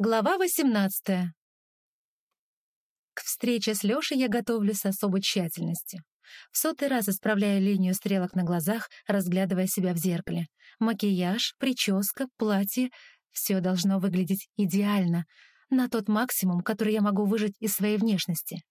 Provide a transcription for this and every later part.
Глава 18. К встрече с Лёшей я готовлюсь с особой тщательностью. В сотый раз исправляю линию стрелок на глазах, разглядывая себя в зеркале. Макияж, прическа, платье — все должно выглядеть идеально, на тот максимум, который я могу выжать из своей внешности.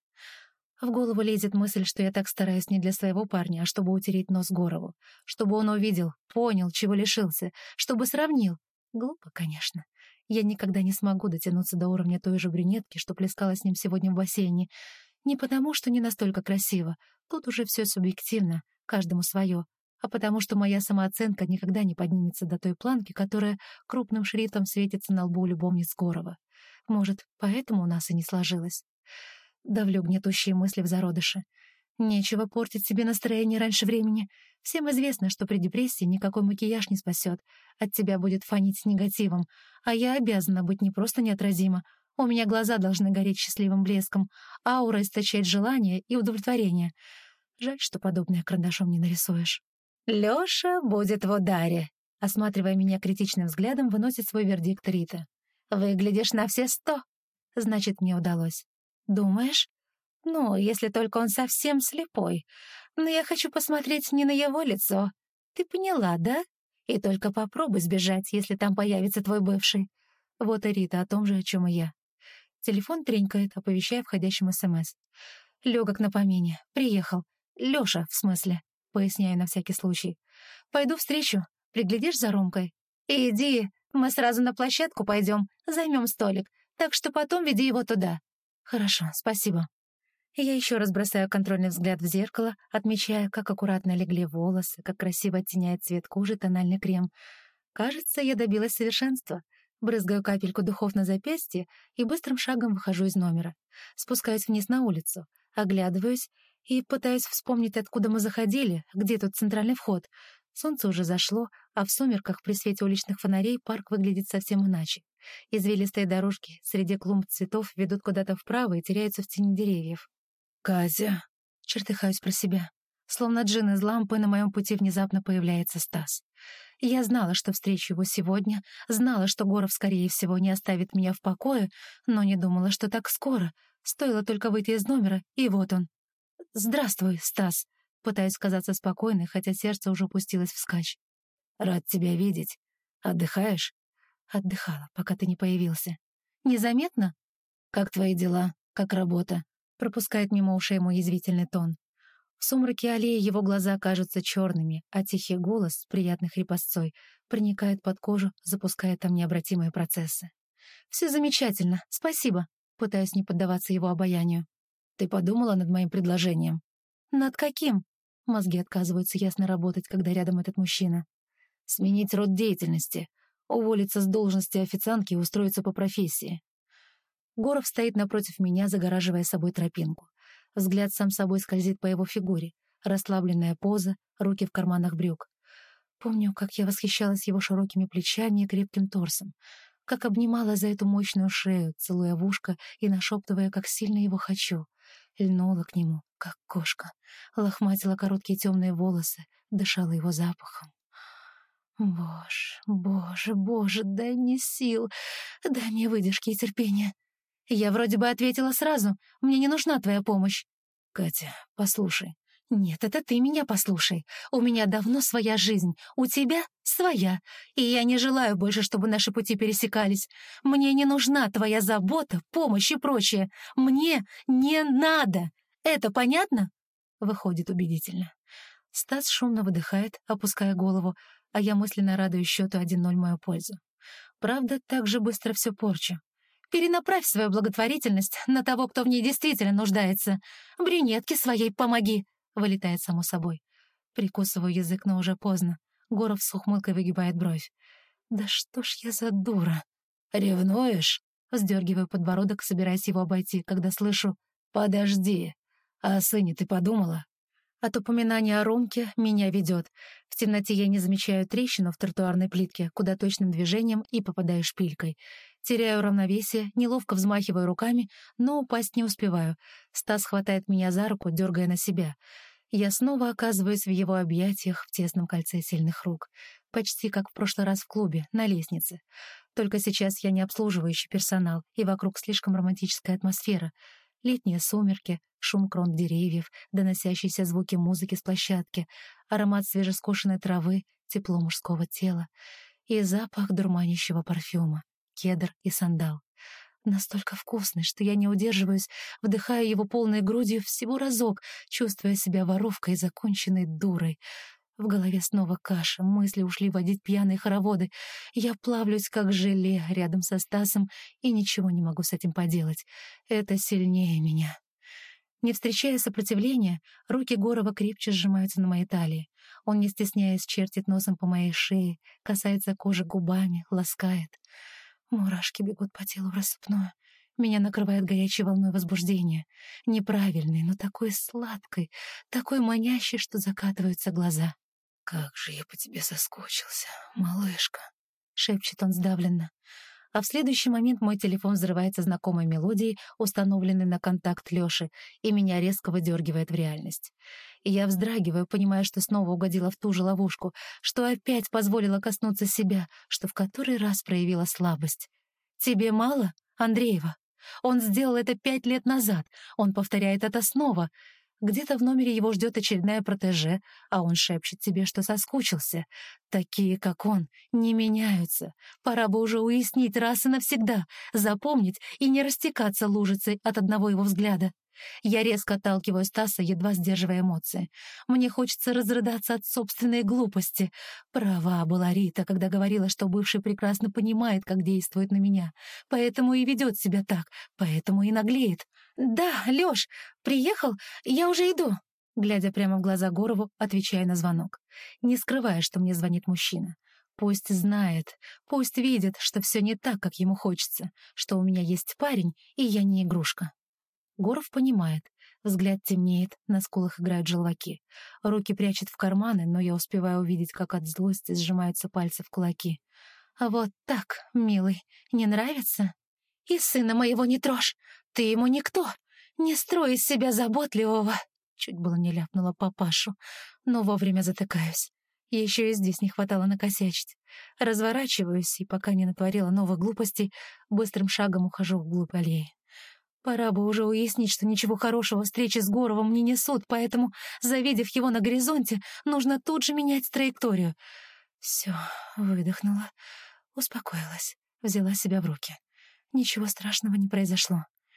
В голову лезет мысль, что я так стараюсь не для своего парня, а чтобы утереть нос Горову, чтобы он увидел, понял, чего лишился, чтобы сравнил. Глупо, конечно. Я никогда не смогу дотянуться до уровня той же брюнетки, что плескала с ним сегодня в бассейне. Не потому, что не настолько красиво. Тут уже все субъективно, каждому свое. А потому, что моя самооценка никогда не поднимется до той планки, которая крупным шрифтом светится на лбу любовниц Горова. Может, поэтому у нас и не сложилось. Давлю гнетущие мысли в зародыше. Нечего портить себе настроение раньше времени. Всем известно, что при депрессии никакой макияж не спасет. От тебя будет фонить негативом. А я обязана быть не просто неотразима. У меня глаза должны гореть счастливым блеском, аура источать желание и удовлетворение. Жаль, что подобное карандашом не нарисуешь. «Лёша будет в ударе», — осматривая меня критичным взглядом, выносит свой вердикт Рита. «Выглядишь на все 100. Значит, мне удалось. Думаешь? Ну, если только он совсем слепой. Но я хочу посмотреть не на его лицо. Ты поняла, да? И только попробуй сбежать, если там появится твой бывший». Вот и Рита о том же, о чем и я. Телефон тренькает, оповещая входящим СМС. Легок на помине. Приехал. Лёша, в смысле. Поясняю на всякий случай. Пойду встречу. Приглядишь за Ромкой? Иди, мы сразу на площадку пойдем, займем столик. Так что потом веди его туда. Хорошо, спасибо. Я еще раз бросаю контрольный взгляд в зеркало, отмечая, как аккуратно легли волосы, как красиво оттеняет цвет кожи тональный крем. Кажется, я добилась совершенства. Брызгаю капельку духов на запястье и быстрым шагом выхожу из номера. Спускаюсь вниз на улицу, оглядываюсь и пытаюсь вспомнить, откуда мы заходили, где тут центральный вход. Солнце уже зашло, а в сумерках при свете уличных фонарей парк выглядит совсем иначе. Извилистые дорожки среди клумб цветов ведут куда-то вправо и теряются в тени деревьев. «Катя!» — чертыхаюсь про себя. Словно джин из лампы на моем пути внезапно появляется Стас. Я знала, что встречу его сегодня, знала, что Горов, скорее всего, не оставит меня в покое, но не думала, что так скоро. Стоило только выйти из номера, и вот он. «Здравствуй, Стас!» — пытаюсь казаться спокойной, хотя сердце уже пустилось вскачь. «Рад тебя видеть. Отдыхаешь?» «Отдыхала, пока ты не появился». «Незаметно?» «Как твои дела? Как работа?» Пропускает мимо ушей мой язвительный тон. В сумраке аллеи его глаза кажутся черными, а тихий голос с приятной хрипотцой проникает под кожу, запуская там необратимые процессы. «Все замечательно, спасибо», пытаюсь не поддаваться его обаянию. «Ты подумала над моим предложением?» «Над каким?» Мозги отказываются ясно работать, когда рядом этот мужчина. «Сменить род деятельности, уволиться с должности официантки и устроиться по профессии». Горов стоит напротив меня, загораживая собой тропинку. Взгляд сам собой скользит по его фигуре. Расслабленная поза, руки в карманах брюк. Помню, как я восхищалась его широкими плечами и крепким торсом, как обнимала за эту мощную шею, целуя в ушко и нашептывая, как сильно его хочу. Льнула к нему, как кошка, лохматила короткие темные волосы, дышала его запахом. Боже, боже, боже, дай мне сил, дай мне выдержки и терпения. Я вроде бы ответила сразу, мне не нужна твоя помощь. Катя, послушай. Нет, это ты меня послушай. У меня давно своя жизнь, у тебя своя. И я не желаю больше, чтобы наши пути пересекались. Мне не нужна твоя забота, помощь и прочее. Мне не надо. Это понятно? Выходит убедительно. Стас шумно выдыхает, опуская голову, а я мысленно радуюсь счету 1-0 в мою пользу. Правда, так же быстро все порчу. Перенаправь свою благотворительность на того, кто в ней действительно нуждается. Брюнетке своей помоги, вылетает само собой. Прикусываю язык, но уже поздно. Горов с ухмылкой выгибает бровь. Да что ж я за дура? Ревнуешь? Вздергиваю подбородок, собираясь его обойти, когда слышу: подожди, а о сыне ты подумала? От упоминания о Ромке меня ведет. В темноте я не замечаю трещину в тротуарной плитке, куда точным движением и попадаю шпилькой. Теряю равновесие, неловко взмахиваю руками, но упасть не успеваю. Стас хватает меня за руку, дергая на себя. Я снова оказываюсь в его объятиях в тесном кольце сильных рук. Почти как в прошлый раз в клубе, на лестнице. Только сейчас я не обслуживающий персонал, и вокруг слишком романтическая атмосфера. Летние сумерки, шум крон деревьев, доносящиеся звуки музыки с площадки, аромат свежескошенной травы, тепло мужского тела и запах дурманящего парфюма, кедр и сандал. Настолько вкусный, что я не удерживаюсь, вдыхая его полной грудью всего разок, чувствуя себя воровкой и законченной дурой. В голове снова каша, мысли ушли водить пьяные хороводы. Я плавлюсь, как желе, рядом со Стасом, и ничего не могу с этим поделать. Это сильнее меня. Не встречая сопротивления, руки Горова крепче сжимаются на моей талии. Он, не стесняясь, чертит носом по моей шее, касается кожи губами, ласкает. Мурашки бегут по телу в рассыпную. Меня накрывает горячей волной возбуждения. Неправильной, но такой сладкой, такой манящей, что закатываются глаза. «Как же я по тебе соскучился, малышка!» — шепчет он сдавленно. А в следующий момент мой телефон взрывается знакомой мелодией, установленной на контакт Лёши, и меня резко выдергивает в реальность. И я вздрагиваю, понимая, что снова угодила в ту же ловушку, что опять позволила коснуться себя, что в который раз проявила слабость. «Тебе мало, Андреева? Он сделал это 5 лет назад. Он повторяет это снова. Где-то в номере его ждет очередная протеже, а он шепчет тебе, что соскучился. Такие, как он, не меняются. Пора бы уже уяснить раз и навсегда, запомнить и не растекаться лужицей от одного его взгляда. Я резко отталкиваю Стаса, едва сдерживая эмоции. Мне хочется разрыдаться от собственной глупости. Права была Рита, когда говорила, что бывший прекрасно понимает, как действует на меня. Поэтому и ведет себя так, поэтому и наглеет. «Да, Лёш, приехал? Я уже иду», глядя прямо в глаза Горову, отвечая на звонок, не скрывая, что мне звонит мужчина. Пусть знает, пусть видит, что все не так, как ему хочется, что у меня есть парень, и я не игрушка. Горов понимает. Взгляд темнеет, на скулах играют желваки. Руки прячет в карманы, но я успеваю увидеть, как от злости сжимаются пальцы в кулаки. «А вот так, милый, не нравится? И сына моего не трожь! Ты ему никто! Не строй из себя заботливого!» Чуть было не ляпнула папашу, но вовремя затыкаюсь. Еще и здесь не хватало накосячить. Разворачиваюсь, и пока не натворила новых глупостей, быстрым шагом ухожу вглубь аллеи. Пора бы уже уяснить, что ничего хорошего встречи с Горовым не несут, поэтому, завидев его на горизонте, нужно тут же менять траекторию. Все, выдохнула, успокоилась, взяла себя в руки. Ничего страшного не произошло.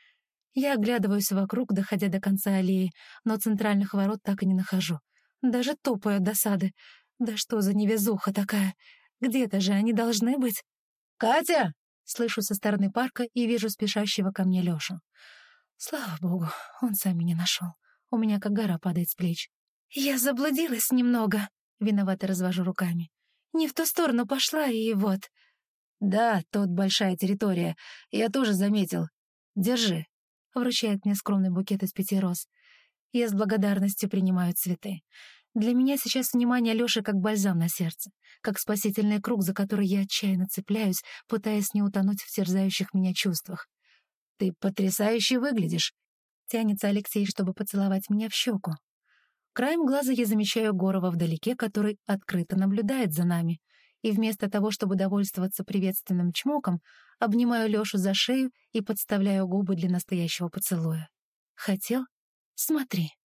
Я оглядываюсь вокруг, доходя до конца аллеи, но центральных ворот так и не нахожу. Даже топаю от досады. Да что за невезуха такая? Где-то же они должны быть. «Катя!» Слышу со стороны парка и вижу спешащего ко мне Лёшу. Слава богу, он сам меня нашел. У меня как гора падает с плеч. Я заблудилась немного. Виновато развожу руками. Не в ту сторону пошла, и вот. Да, тут большая территория. Я тоже заметил. Держи. Вручает мне скромный букет из 5 роз. Я с благодарностью принимаю цветы. Для меня сейчас внимание Лёши как бальзам на сердце, как спасительный круг, за который я отчаянно цепляюсь, пытаясь не утонуть в терзающих меня чувствах. «Ты потрясающе выглядишь!» Тянется Алексей, чтобы поцеловать меня в щеку. Краем глаза я замечаю Горова вдалеке, который открыто наблюдает за нами, и вместо того, чтобы довольствоваться приветственным чмоком, обнимаю Лёшу за шею и подставляю губы для настоящего поцелуя. «Хотел? Смотри!»